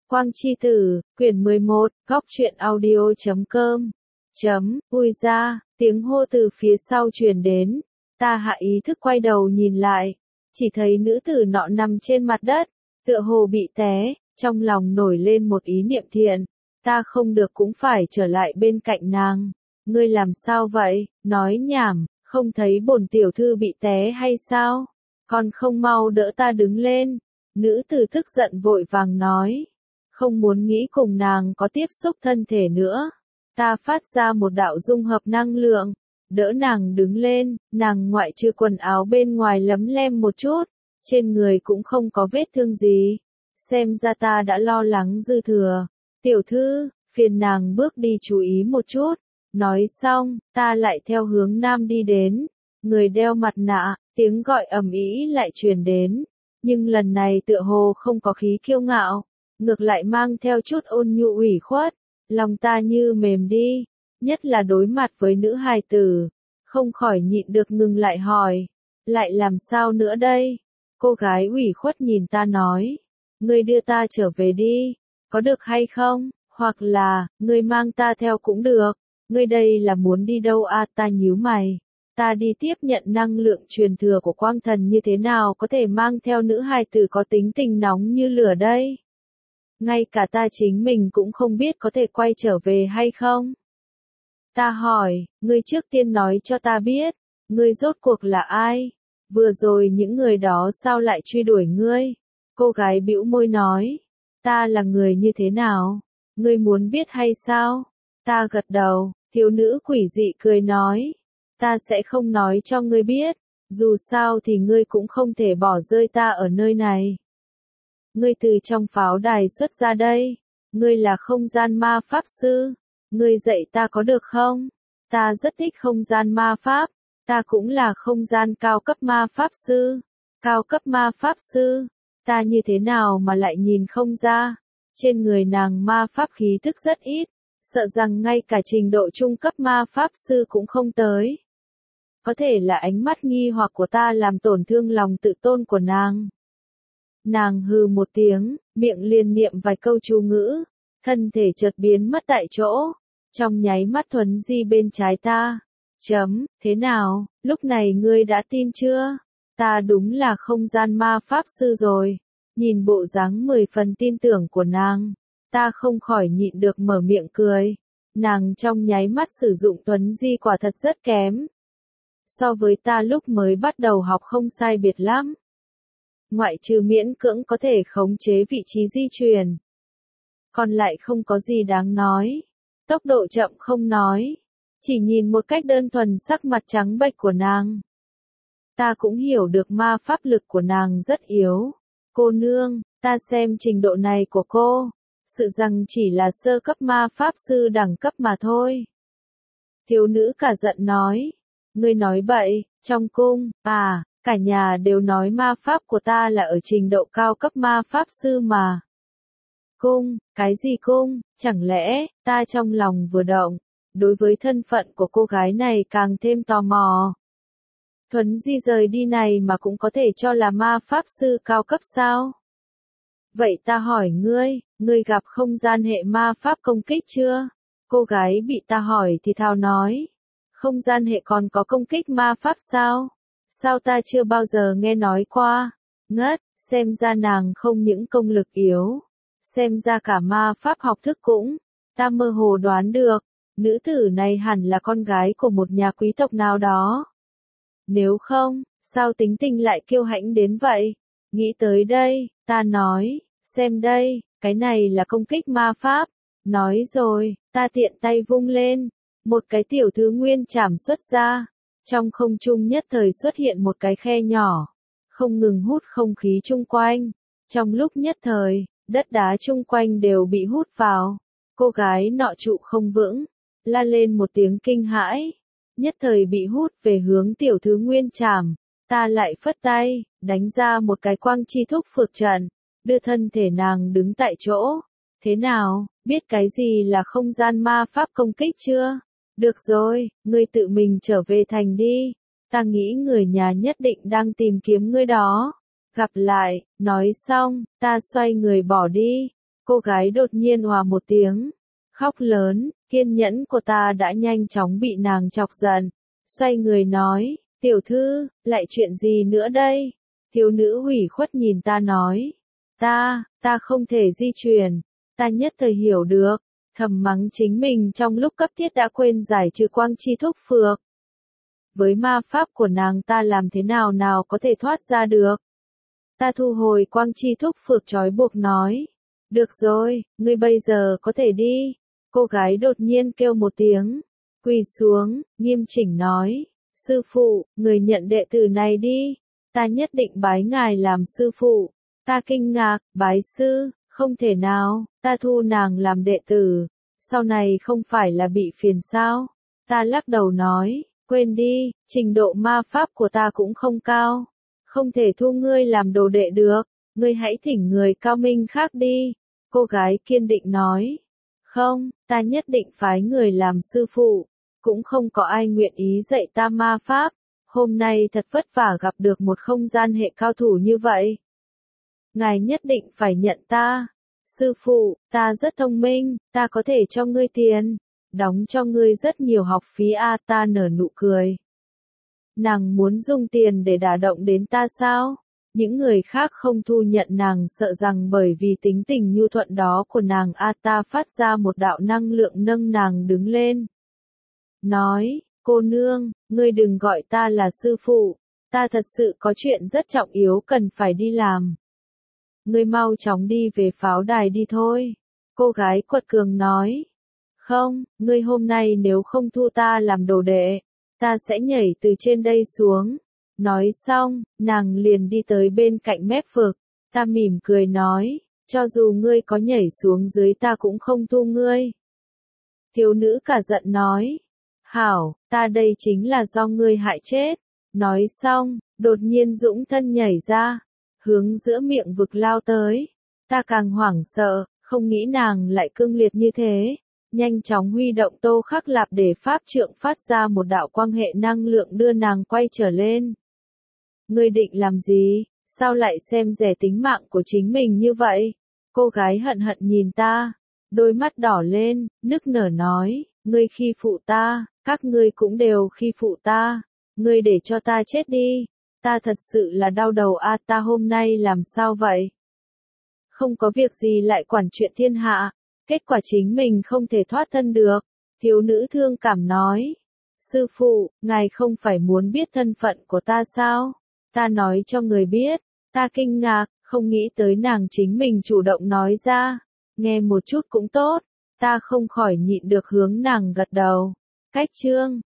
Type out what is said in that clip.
Quang Chi Tử, quyển 11, góc truyện audio.com. Ui ra, tiếng hô từ phía sau truyền đến. Ta hạ ý thức quay đầu nhìn lại. Chỉ thấy nữ tử nọ nằm trên mặt đất, tựa hồ bị té, trong lòng nổi lên một ý niệm thiện. Ta không được cũng phải trở lại bên cạnh nàng. Ngươi làm sao vậy, nói nhảm, không thấy bổn tiểu thư bị té hay sao? Còn không mau đỡ ta đứng lên. Nữ tử tức giận vội vàng nói. Không muốn nghĩ cùng nàng có tiếp xúc thân thể nữa. Ta phát ra một đạo dung hợp năng lượng, đỡ nàng đứng lên, nàng ngoại trừ quần áo bên ngoài lấm lem một chút, trên người cũng không có vết thương gì. Xem ra ta đã lo lắng dư thừa. Tiểu thư, phiền nàng bước đi chú ý một chút. Nói xong, ta lại theo hướng nam đi đến. Người đeo mặt nạ, tiếng gọi ầm ĩ lại truyền đến. Nhưng lần này tựa hồ không có khí kiêu ngạo, ngược lại mang theo chút ôn nhu ủy khuất. Lòng ta như mềm đi, nhất là đối mặt với nữ hài tử. Không khỏi nhịn được ngừng lại hỏi. Lại làm sao nữa đây? Cô gái ủy khuất nhìn ta nói. Ngươi đưa ta trở về đi, có được hay không? Hoặc là, ngươi mang ta theo cũng được. Ngươi đây là muốn đi đâu à? Ta nhíu mày. Ta đi tiếp nhận năng lượng truyền thừa của quang thần như thế nào có thể mang theo nữ hài tử có tính tình nóng như lửa đây? Ngay cả ta chính mình cũng không biết có thể quay trở về hay không? Ta hỏi, ngươi trước tiên nói cho ta biết, ngươi rốt cuộc là ai? Vừa rồi những người đó sao lại truy đuổi ngươi? Cô gái bĩu môi nói, ta là người như thế nào? Ngươi muốn biết hay sao? Ta gật đầu, thiếu nữ quỷ dị cười nói, ta sẽ không nói cho ngươi biết, dù sao thì ngươi cũng không thể bỏ rơi ta ở nơi này. Ngươi từ trong pháo đài xuất ra đây, ngươi là không gian ma pháp sư, ngươi dạy ta có được không? Ta rất thích không gian ma pháp, ta cũng là không gian cao cấp ma pháp sư. Cao cấp ma pháp sư, ta như thế nào mà lại nhìn không ra? Trên người nàng ma pháp khí thức rất ít, sợ rằng ngay cả trình độ trung cấp ma pháp sư cũng không tới. Có thể là ánh mắt nghi hoặc của ta làm tổn thương lòng tự tôn của nàng. Nàng hừ một tiếng, miệng liền niệm vài câu chú ngữ, thân thể chợt biến mất tại chỗ, trong nháy mắt thuấn di bên trái ta. Thế nào, lúc này ngươi đã tin chưa? Ta đúng là không gian ma pháp sư rồi. Nhìn bộ dáng 10 phần tin tưởng của nàng, ta không khỏi nhịn được mở miệng cười. Nàng trong nháy mắt sử dụng thuấn di quả thật rất kém. So với ta lúc mới bắt đầu học không sai biệt lắm. Ngoại trừ miễn cưỡng có thể khống chế vị trí di chuyển, còn lại không có gì đáng nói. Tốc độ chậm không nói, chỉ nhìn một cách đơn thuần sắc mặt trắng bệch của nàng, ta cũng hiểu được ma pháp lực của nàng rất yếu. Cô nương, ta xem trình độ này của cô, sự rằng chỉ là sơ cấp ma pháp sư đẳng cấp mà thôi. Thiếu nữ cả giận nói, ngươi nói bậy, trong cung, cả nhà đều nói ma pháp của ta là ở trình độ cao cấp ma pháp sư mà. Cung, cái gì cung, chẳng lẽ, ta trong lòng vừa động, đối với thân phận của cô gái này càng thêm tò mò. Thuấn di rời đi này mà cũng có thể cho là ma pháp sư cao cấp sao? Vậy ta hỏi ngươi gặp không gian hệ ma pháp công kích chưa? Cô gái bị ta hỏi thì thào nói, không gian hệ còn có công kích ma pháp sao? Sao ta chưa bao giờ nghe nói qua? Ngất, xem ra nàng không những công lực yếu, xem ra cả ma pháp học thức cũng, ta mơ hồ đoán được, nữ tử này hẳn là con gái của một nhà quý tộc nào đó. Nếu không, sao tính tình lại kiêu hãnh đến vậy? Nghĩ tới đây, ta nói, xem đây, cái này là công kích ma pháp. Nói rồi, ta tiện tay vung lên, một cái tiểu thứ nguyên chảm xuất ra. Trong không trung nhất thời xuất hiện một cái khe nhỏ, không ngừng hút không khí chung quanh. Trong lúc nhất thời, đất đá chung quanh đều bị hút vào. Cô gái nọ trụ không vững, la lên một tiếng kinh hãi, nhất thời bị hút về hướng tiểu thứ nguyên chảm. Ta lại phất tay, đánh ra một cái quang chi thúc phược trận, đưa thân thể nàng đứng tại chỗ. Thế nào, biết cái gì là không gian ma pháp công kích chưa? Được rồi, ngươi tự mình trở về thành đi. Ta nghĩ người nhà nhất định đang tìm kiếm ngươi đó. Gặp lại, nói xong, ta xoay người bỏ đi. Cô gái đột nhiên òa một tiếng, khóc lớn, kiên nhẫn của ta đã nhanh chóng bị nàng chọc giận. Xoay người nói, tiểu thư, lại chuyện gì nữa đây? Thiếu nữ hủy khuất nhìn ta nói, ta không thể di chuyển. Ta nhất thời hiểu được, thầm mắng chính mình trong lúc cấp thiết đã quên giải trừ quang chi thúc phược. Với ma pháp của nàng ta làm thế nào có thể thoát ra được? Ta thu hồi quang chi thúc phược trói buộc nói, được rồi, ngươi bây giờ có thể đi. Cô gái đột nhiên kêu một tiếng, quỳ xuống, nghiêm chỉnh nói, sư phụ, người nhận đệ tử này đi. Ta nhất định bái ngài làm sư phụ. Ta kinh ngạc, bái sư, không thể nào, ta thu nàng làm đệ tử, sau này không phải là bị phiền sao? Ta lắc đầu nói, quên đi, trình độ ma pháp của ta cũng không cao, không thể thu ngươi làm đồ đệ được, ngươi hãy thỉnh người cao minh khác đi. Cô gái kiên định nói, không, ta nhất định phái người làm sư phụ, cũng không có ai nguyện ý dạy ta ma pháp. Hôm nay thật vất vả gặp được một không gian hệ cao thủ như vậy. Ngài nhất định phải nhận ta. Sư phụ, ta rất thông minh, ta có thể cho ngươi tiền, đóng cho ngươi rất nhiều học phí ta nở nụ cười. Nàng muốn dùng tiền để đả động đến ta sao? Những người khác không thu nhận nàng sợ rằng bởi vì tính tình nhu thuận đó của nàng ta phát ra một đạo năng lượng nâng nàng đứng lên. Nói, cô nương, ngươi đừng gọi ta là sư phụ, ta thật sự có chuyện rất trọng yếu cần phải đi làm. Ngươi mau chóng đi về pháo đài đi thôi. Cô gái quật cường nói. Không, ngươi hôm nay nếu không thu ta làm đồ đệ, ta sẽ nhảy từ trên đây xuống. Nói xong, nàng liền đi tới bên cạnh mép vực. Ta mỉm cười nói, cho dù ngươi có nhảy xuống dưới ta cũng không thu ngươi. Thiếu nữ cả giận nói. Hảo, ta đây chính là do ngươi hại chết. Nói xong, đột nhiên dũng thân nhảy ra, hướng giữa miệng vực lao tới. Ta càng hoảng sợ, không nghĩ nàng lại cương liệt như thế. Nhanh chóng huy động Tô Khắc Lạp để pháp trượng phát ra một đạo quang hệ năng lượng đưa nàng quay trở lên. Ngươi định làm gì? Sao lại xem rẻ tính mạng của chính mình như vậy? Cô gái hận hận nhìn ta, đôi mắt đỏ lên, nức nở nói, ngươi khi phụ ta, các ngươi cũng đều khi phụ ta, ngươi để cho ta chết đi. Ta thật sự là đau đầu ta hôm nay làm sao vậy? Không có việc gì lại quản chuyện thiên hạ, kết quả chính mình không thể thoát thân được. Thiếu nữ thương cảm nói, sư phụ, ngài không phải muốn biết thân phận của ta sao? Ta nói cho người biết. Ta kinh ngạc, không nghĩ tới nàng chính mình chủ động nói ra. Nghe một chút cũng tốt, ta không khỏi nhịn được hướng nàng gật đầu. Cách chương